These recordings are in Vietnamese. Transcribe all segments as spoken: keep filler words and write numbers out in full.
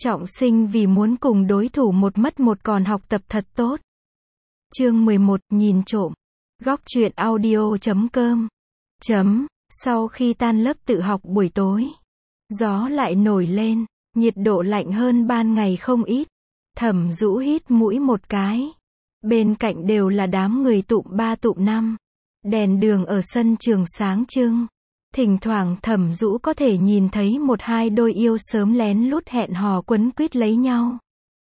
Trọng sinh vì muốn cùng đối thủ một mất một còn học tập thật tốt. Chương mười một, nhìn trộm. Góc truyện audio chấm com. Chấm. Sau khi tan lớp tự học buổi tối, gió lại nổi lên, nhiệt độ lạnh hơn ban ngày không ít. Thẩm Dũ hít mũi một cái. Bên cạnh đều là đám người tụm ba tụm năm. Đèn đường ở sân trường sáng trưng. Thỉnh thoảng Thẩm Dũ có thể nhìn thấy một hai đôi yêu sớm lén lút hẹn hò quấn quýt lấy nhau.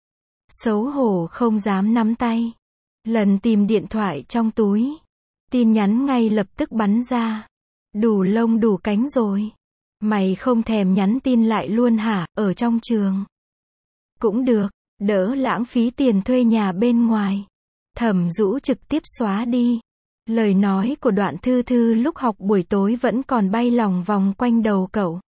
Xấu hổ không dám nắm tay. Lần tìm điện thoại trong túi. Tin nhắn ngay lập tức bắn ra. Đủ lông đủ cánh rồi. Mày không thèm nhắn tin lại luôn hả, ở trong trường. Cũng được, đỡ lãng phí tiền thuê nhà bên ngoài. Thẩm Dũ trực tiếp xóa đi. Lời nói của Đoạn Thư Thư lúc học buổi tối vẫn còn bay lòng vòng quanh đầu cậu.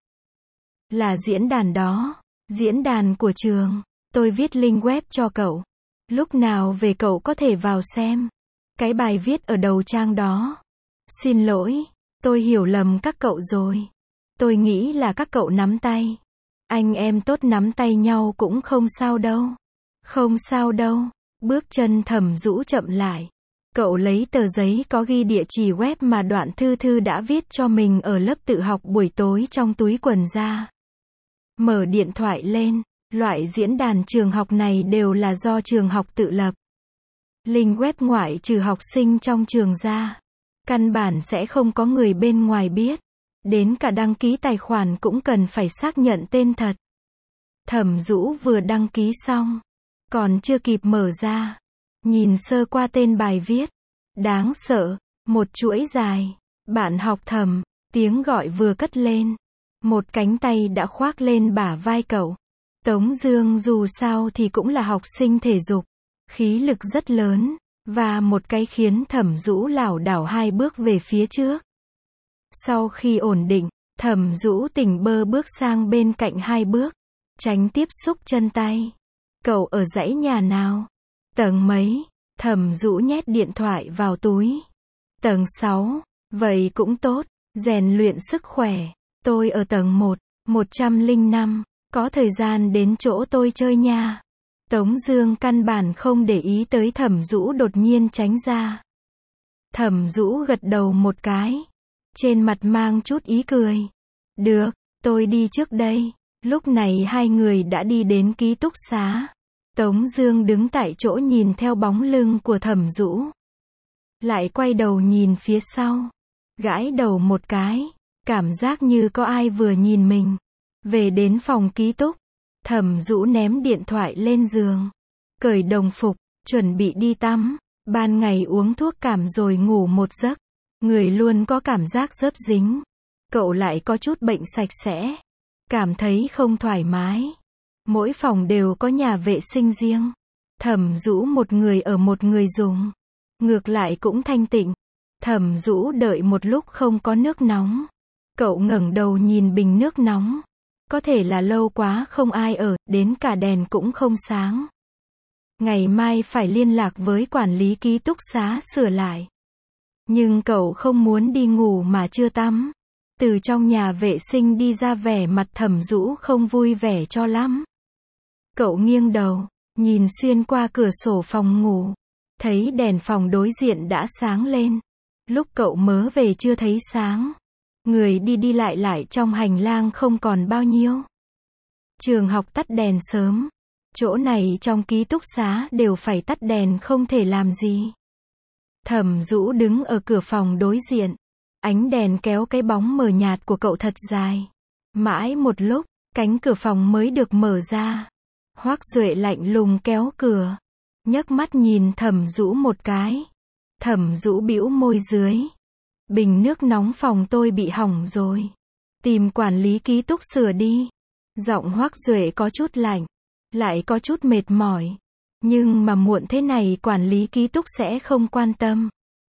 Là diễn đàn đó, diễn đàn của trường, tôi viết link web cho cậu. Lúc nào về cậu có thể vào xem. Cái bài viết ở đầu trang đó. Xin lỗi, tôi hiểu lầm các cậu rồi. Tôi nghĩ là các cậu nắm tay. Anh em tốt nắm tay nhau cũng không sao đâu. Không sao đâu. Bước chân Thẩm Dũ chậm lại. Cậu lấy tờ giấy có ghi địa chỉ web mà Đoạn Thư Thư đã viết cho mình ở lớp tự học buổi tối trong túi quần ra. Mở điện thoại lên, loại diễn đàn trường học này đều là do trường học tự lập. Link web ngoại trừ học sinh trong trường ra. Căn bản sẽ không có người bên ngoài biết. Đến cả đăng ký tài khoản cũng cần phải xác nhận tên thật. Thẩm Dũ vừa đăng ký xong. Còn chưa kịp mở ra. Nhìn sơ qua tên bài viết. Đáng sợ. Một chuỗi dài. Bạn học Thẩm. Tiếng gọi vừa cất lên. Một cánh tay đã khoác lên bả vai cậu. Tống Dương dù sao thì cũng là học sinh thể dục. Khí lực rất lớn. Và một cái khiến Thẩm Dũ lảo đảo hai bước về phía trước. Sau khi ổn định, Thẩm Dũ tỉnh bơ bước sang bên cạnh hai bước. Tránh tiếp xúc chân tay. Cậu ở dãy nhà nào? Tầng mấy? Thẩm Dũ nhét điện thoại vào túi. Tầng sáu. Vậy cũng tốt. Rèn luyện sức khỏe. Tôi ở tầng một. một trăm lẻ năm. Có thời gian đến chỗ tôi chơi nha. Tống Dương căn bản không để ý tới Thẩm Dũ đột nhiên tránh ra. Thẩm Dũ gật đầu một cái. Trên mặt mang chút ý cười. Được, tôi đi trước đây. Lúc này hai người đã đi đến ký túc xá. Tống Dương đứng tại chỗ nhìn theo bóng lưng của Thẩm Dũ. Lại quay đầu nhìn phía sau. Gãi đầu một cái. Cảm giác như có ai vừa nhìn mình. Về đến phòng ký túc. Thẩm Dũ ném điện thoại lên giường. Cởi đồng phục, chuẩn bị đi tắm. Ban ngày uống thuốc cảm rồi ngủ một giấc. Người luôn có cảm giác xớp dính. Cậu lại có chút bệnh sạch sẽ. Cảm thấy không thoải mái. Mỗi phòng đều có nhà vệ sinh riêng. Thẩm Dũ một người ở một người dùng. Ngược lại cũng thanh tịnh. Thẩm Dũ đợi một lúc không có nước nóng. Cậu ngẩng đầu nhìn bình nước nóng. Có thể là lâu quá không ai ở, đến cả đèn cũng không sáng. Ngày mai phải liên lạc với quản lý ký túc xá sửa lại. Nhưng cậu không muốn đi ngủ mà chưa tắm. Từ trong nhà vệ sinh đi ra vẻ mặt Thẩm Dũ không vui vẻ cho lắm. Cậu nghiêng đầu, nhìn xuyên qua cửa sổ phòng ngủ. Thấy đèn phòng đối diện đã sáng lên. Lúc cậu mớ về chưa thấy sáng. Người đi đi lại lại trong hành lang không còn bao nhiêu. Trường học tắt đèn sớm. Chỗ này trong ký túc xá đều phải tắt đèn không thể làm gì. Thẩm Dũ đứng ở cửa phòng đối diện. Ánh đèn kéo cái bóng mờ nhạt của cậu thật dài. Mãi một lúc, cánh cửa phòng mới được mở ra. Hoắc Duệ lạnh lùng kéo cửa. Nhấc mắt nhìn Thẩm Dũ một cái. Thẩm Dũ bĩu môi dưới. Bình nước nóng phòng tôi bị hỏng rồi. Tìm quản lý ký túc sửa đi. Giọng Hoắc Duệ có chút lạnh. Lại có chút mệt mỏi. Nhưng mà muộn thế này quản lý ký túc sẽ không quan tâm.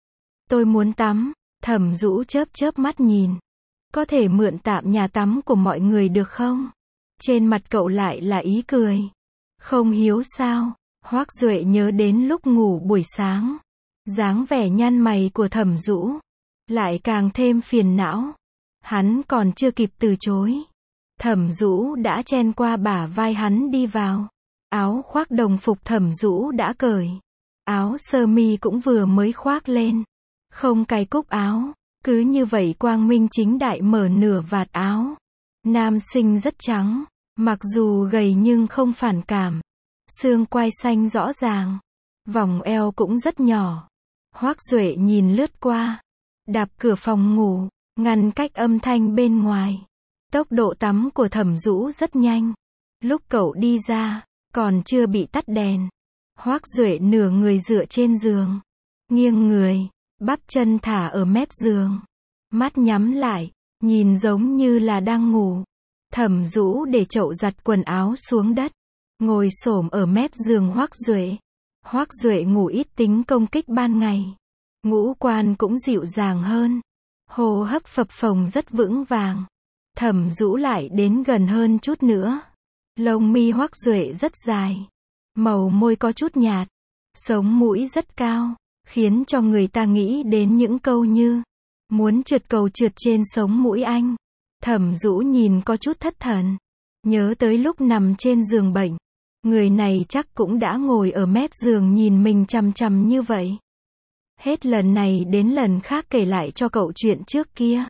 Tôi muốn tắm. Thẩm Dũ chớp chớp mắt nhìn. Có thể mượn tạm nhà tắm của mọi người được không? Trên mặt cậu lại là ý cười. Không hiếu sao? Hoắc Duệ nhớ đến lúc ngủ buổi sáng. Dáng vẻ nhăn mày của Thẩm Dũ. Lại càng thêm phiền não. Hắn còn chưa kịp từ chối. Thẩm Dũ đã chen qua bả vai hắn đi vào. Áo khoác đồng phục Thẩm Dũ đã cởi. Áo sơ mi cũng vừa mới khoác lên. Không cài cúc áo. Cứ như vậy quang minh chính đại mở nửa vạt áo. Nam sinh rất trắng. Mặc dù gầy nhưng không phản cảm. Xương quai xanh rõ ràng. Vòng eo cũng rất nhỏ. Hoắc Duệ nhìn lướt qua. Đạp cửa phòng ngủ. Ngăn cách âm thanh bên ngoài. Tốc độ tắm của Thẩm Dũ rất nhanh. Lúc cậu đi ra, còn chưa bị tắt đèn. Hoắc Duệ nửa người dựa trên giường. Nghiêng người, bắp chân thả ở mép giường. Mắt nhắm lại, nhìn giống như là đang ngủ. Thẩm Dũ để chậu giặt quần áo xuống đất. Ngồi xổm ở mép giường Hoắc Duệ. Hoắc Duệ ngủ ít tính công kích ban ngày. Ngũ quan cũng dịu dàng hơn. Hô hấp phập phồng rất vững vàng. Thẩm Dũ lại đến gần hơn chút nữa. Lông mi Hoắc Duệ rất dài. Màu môi có chút nhạt. Sống mũi rất cao. Khiến cho người ta nghĩ đến những câu như muốn trượt cầu trượt trên sống mũi anh. Thẩm Dũ nhìn có chút thất thần. Nhớ tới lúc nằm trên giường bệnh. Người này chắc cũng đã ngồi ở mép giường nhìn mình chằm chằm như vậy. Hết lần này đến lần khác kể lại cho cậu chuyện trước kia.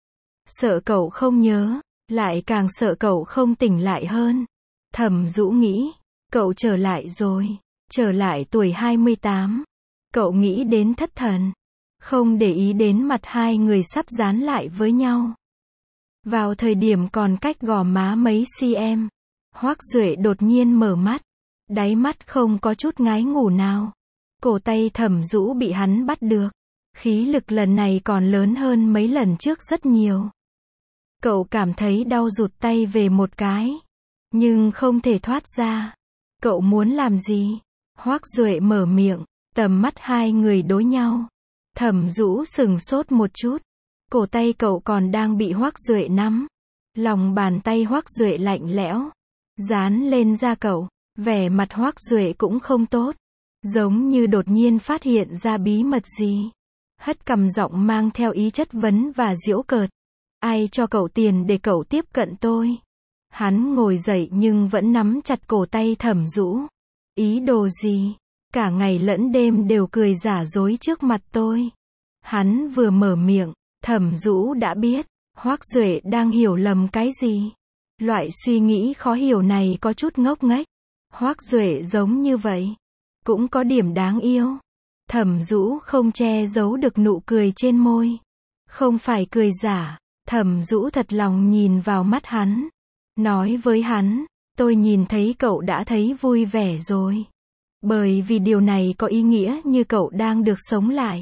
Sợ cậu không nhớ, lại càng sợ cậu không tỉnh lại hơn. Thẩm Dũ nghĩ, cậu trở lại rồi, trở lại tuổi hai mươi tám. Cậu nghĩ đến thất thần, không để ý đến mặt hai người sắp dán lại với nhau. Vào thời điểm còn cách gò má mấy cm, Hoắc Duệ đột nhiên mở mắt, đáy mắt không có chút ngái ngủ nào. Cổ tay Thẩm Dũ bị hắn bắt được, khí lực lần này còn lớn hơn mấy lần trước rất nhiều. Cậu cảm thấy đau rụt tay về một cái, nhưng không thể thoát ra. Cậu muốn làm gì? Hoắc Duệ mở miệng, tầm mắt hai người đối nhau. Thẩm Dũ sừng sốt một chút, cổ tay cậu còn đang bị Hoắc Duệ nắm. Lòng bàn tay Hoắc Duệ lạnh lẽo, dán lên da cậu, vẻ mặt Hoắc Duệ cũng không tốt, giống như đột nhiên phát hiện ra bí mật gì. Hất cằm giọng mang theo ý chất vấn và giễu cợt. Ai cho cậu tiền để cậu tiếp cận tôi? Hắn ngồi dậy nhưng vẫn nắm chặt cổ tay Thẩm Dũ. Ý đồ gì? Cả ngày lẫn đêm đều cười giả dối trước mặt tôi. Hắn vừa mở miệng, Thẩm Dũ đã biết, Hoắc Duệ đang hiểu lầm cái gì. Loại suy nghĩ khó hiểu này có chút ngốc nghếch. Hoắc Duệ giống như vậy, cũng có điểm đáng yêu. Thẩm Dũ không che giấu được nụ cười trên môi. Không phải cười giả. Thẩm Dũ thật lòng nhìn vào mắt hắn. Nói với hắn, tôi nhìn thấy cậu đã thấy vui vẻ rồi. Bởi vì điều này có ý nghĩa như cậu đang được sống lại.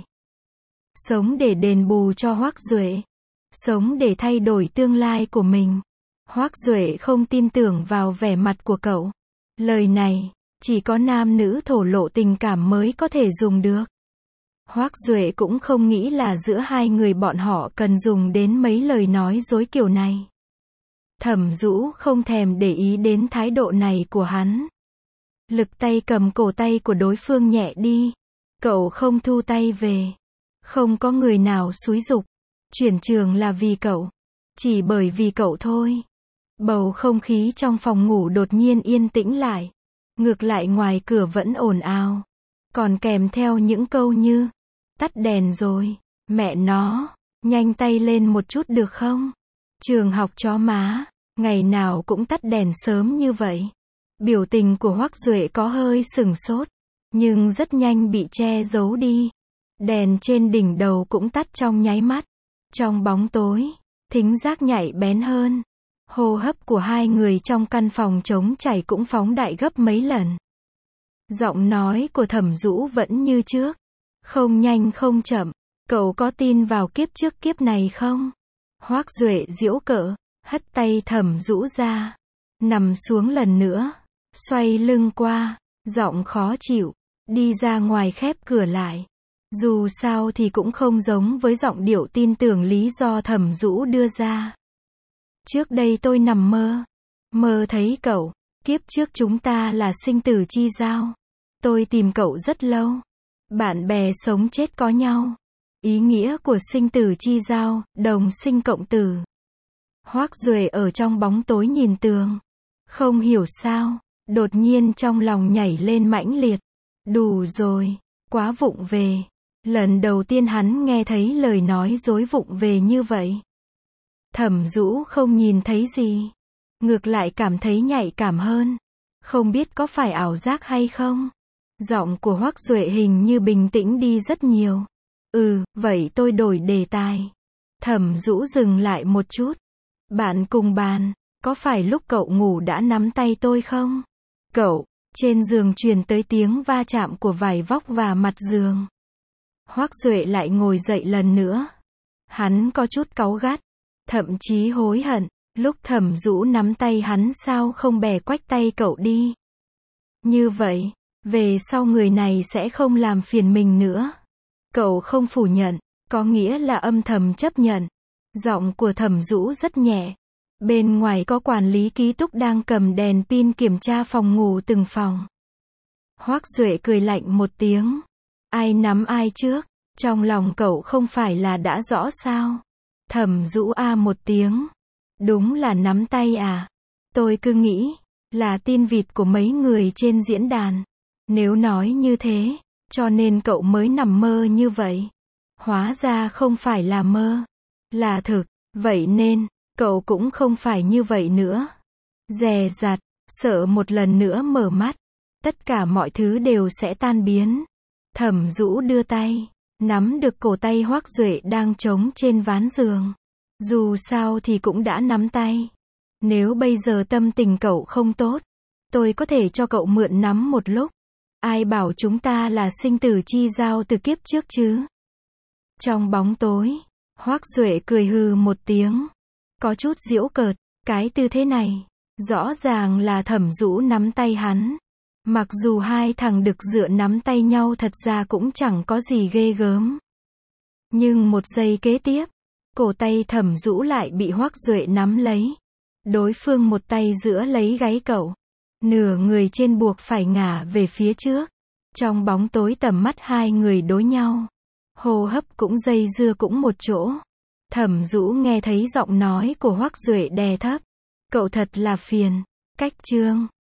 Sống để đền bù cho Hoắc Duệ. Sống để thay đổi tương lai của mình. Hoắc Duệ không tin tưởng vào vẻ mặt của cậu. Lời này, chỉ có nam nữ thổ lộ tình cảm mới có thể dùng được. Hoắc Duệ cũng không nghĩ là giữa hai người bọn họ cần dùng đến mấy lời nói dối kiểu này. Thẩm Dũ không thèm để ý đến thái độ này của hắn. Lực tay cầm cổ tay của đối phương nhẹ đi. Cậu không thu tay về. Không có người nào xúi giục. Chuyển trường là vì cậu. Chỉ bởi vì cậu thôi. Bầu không khí trong phòng ngủ đột nhiên yên tĩnh lại. Ngược lại ngoài cửa vẫn ồn ào. Còn kèm theo những câu như, tắt đèn rồi, mẹ nó, nhanh tay lên một chút được không? Trường học chó má, ngày nào cũng tắt đèn sớm như vậy. Biểu tình của Hoắc Duệ có hơi sừng sốt, nhưng rất nhanh bị che giấu đi. Đèn trên đỉnh đầu cũng tắt trong nháy mắt. Trong bóng tối, thính giác nhạy bén hơn. Hô hấp của hai người trong căn phòng trống trải cũng phóng đại gấp mấy lần. Giọng nói của Thẩm Dũ vẫn như trước. Không nhanh không chậm. Cậu có tin vào kiếp trước kiếp này không? Hoắc Duệ giễu cợt, hất tay Thẩm Dũ ra. Nằm xuống lần nữa. Xoay lưng qua. Giọng khó chịu. Đi ra ngoài khép cửa lại. Dù sao thì cũng không giống với giọng điệu tin tưởng lý do Thẩm Dũ đưa ra. Trước đây tôi nằm mơ. Mơ thấy cậu. Kiếp trước chúng ta là sinh tử chi giao. Tôi tìm cậu rất lâu. Bạn bè sống chết có nhau. Ý nghĩa của sinh tử chi giao, đồng sinh cộng tử. Hoắc Duệ ở trong bóng tối nhìn tường. Không hiểu sao, đột nhiên trong lòng nhảy lên mãnh liệt. Đủ rồi, quá vụng về. Lần đầu tiên hắn nghe thấy lời nói dối vụng về như vậy. Thẩm Dũ không nhìn thấy gì, ngược lại cảm thấy nhạy cảm hơn. Không biết có phải ảo giác hay không? Giọng của Hoắc Duệ hình như bình tĩnh đi rất nhiều. Ừ, vậy tôi đổi đề tài. Thẩm Dũ dừng lại một chút. Bạn cùng bàn, có phải lúc cậu ngủ đã nắm tay tôi không? Cậu, trên giường truyền tới tiếng va chạm của vải vóc và mặt giường. Hoắc Duệ lại ngồi dậy lần nữa. Hắn có chút cáu gắt, thậm chí hối hận, lúc Thẩm Dũ nắm tay hắn sao không bẻ quách tay cậu đi. Như vậy, về sau người này sẽ không làm phiền mình nữa. Cậu không phủ nhận, có nghĩa là âm thầm chấp nhận. Giọng của Thẩm Dũ rất nhẹ. Bên ngoài có quản lý ký túc đang cầm đèn pin kiểm tra phòng ngủ từng phòng. Hoắc Duệ cười lạnh một tiếng. Ai nắm ai trước? Trong lòng cậu không phải là đã rõ sao? Thẩm Dũ a một tiếng. Đúng là nắm tay à? Tôi cứ nghĩ là tin vịt của mấy người trên diễn đàn. Nếu nói như thế, cho nên cậu mới nằm mơ như vậy. Hóa ra không phải là mơ, là thực. Vậy nên, cậu cũng không phải như vậy nữa. Dè dặt, sợ một lần nữa mở mắt, tất cả mọi thứ đều sẽ tan biến. Thẩm Dũ đưa tay, nắm được cổ tay Hoắc Duệ đang trống trên ván giường. Dù sao thì cũng đã nắm tay. Nếu bây giờ tâm tình cậu không tốt, tôi có thể cho cậu mượn nắm một lúc. Ai bảo chúng ta là sinh tử chi giao từ kiếp trước chứ? Trong bóng tối, Hoắc Duệ cười hừ một tiếng. Có chút giễu cợt, cái tư thế này, rõ ràng là Thẩm Dũ nắm tay hắn. Mặc dù hai thằng đực dựa nắm tay nhau thật ra cũng chẳng có gì ghê gớm. Nhưng một giây kế tiếp, cổ tay Thẩm Dũ lại bị Hoắc Duệ nắm lấy. Đối phương một tay giữa lấy gáy cậu, nửa người trên buộc phải ngả về phía trước. Trong bóng tối tầm mắt hai người đối nhau, hô hấp cũng dây dưa cũng một chỗ. Thẩm Dũ nghe thấy giọng nói của Hoắc Duệ đè thấp. Cậu thật là phiền. Cách chương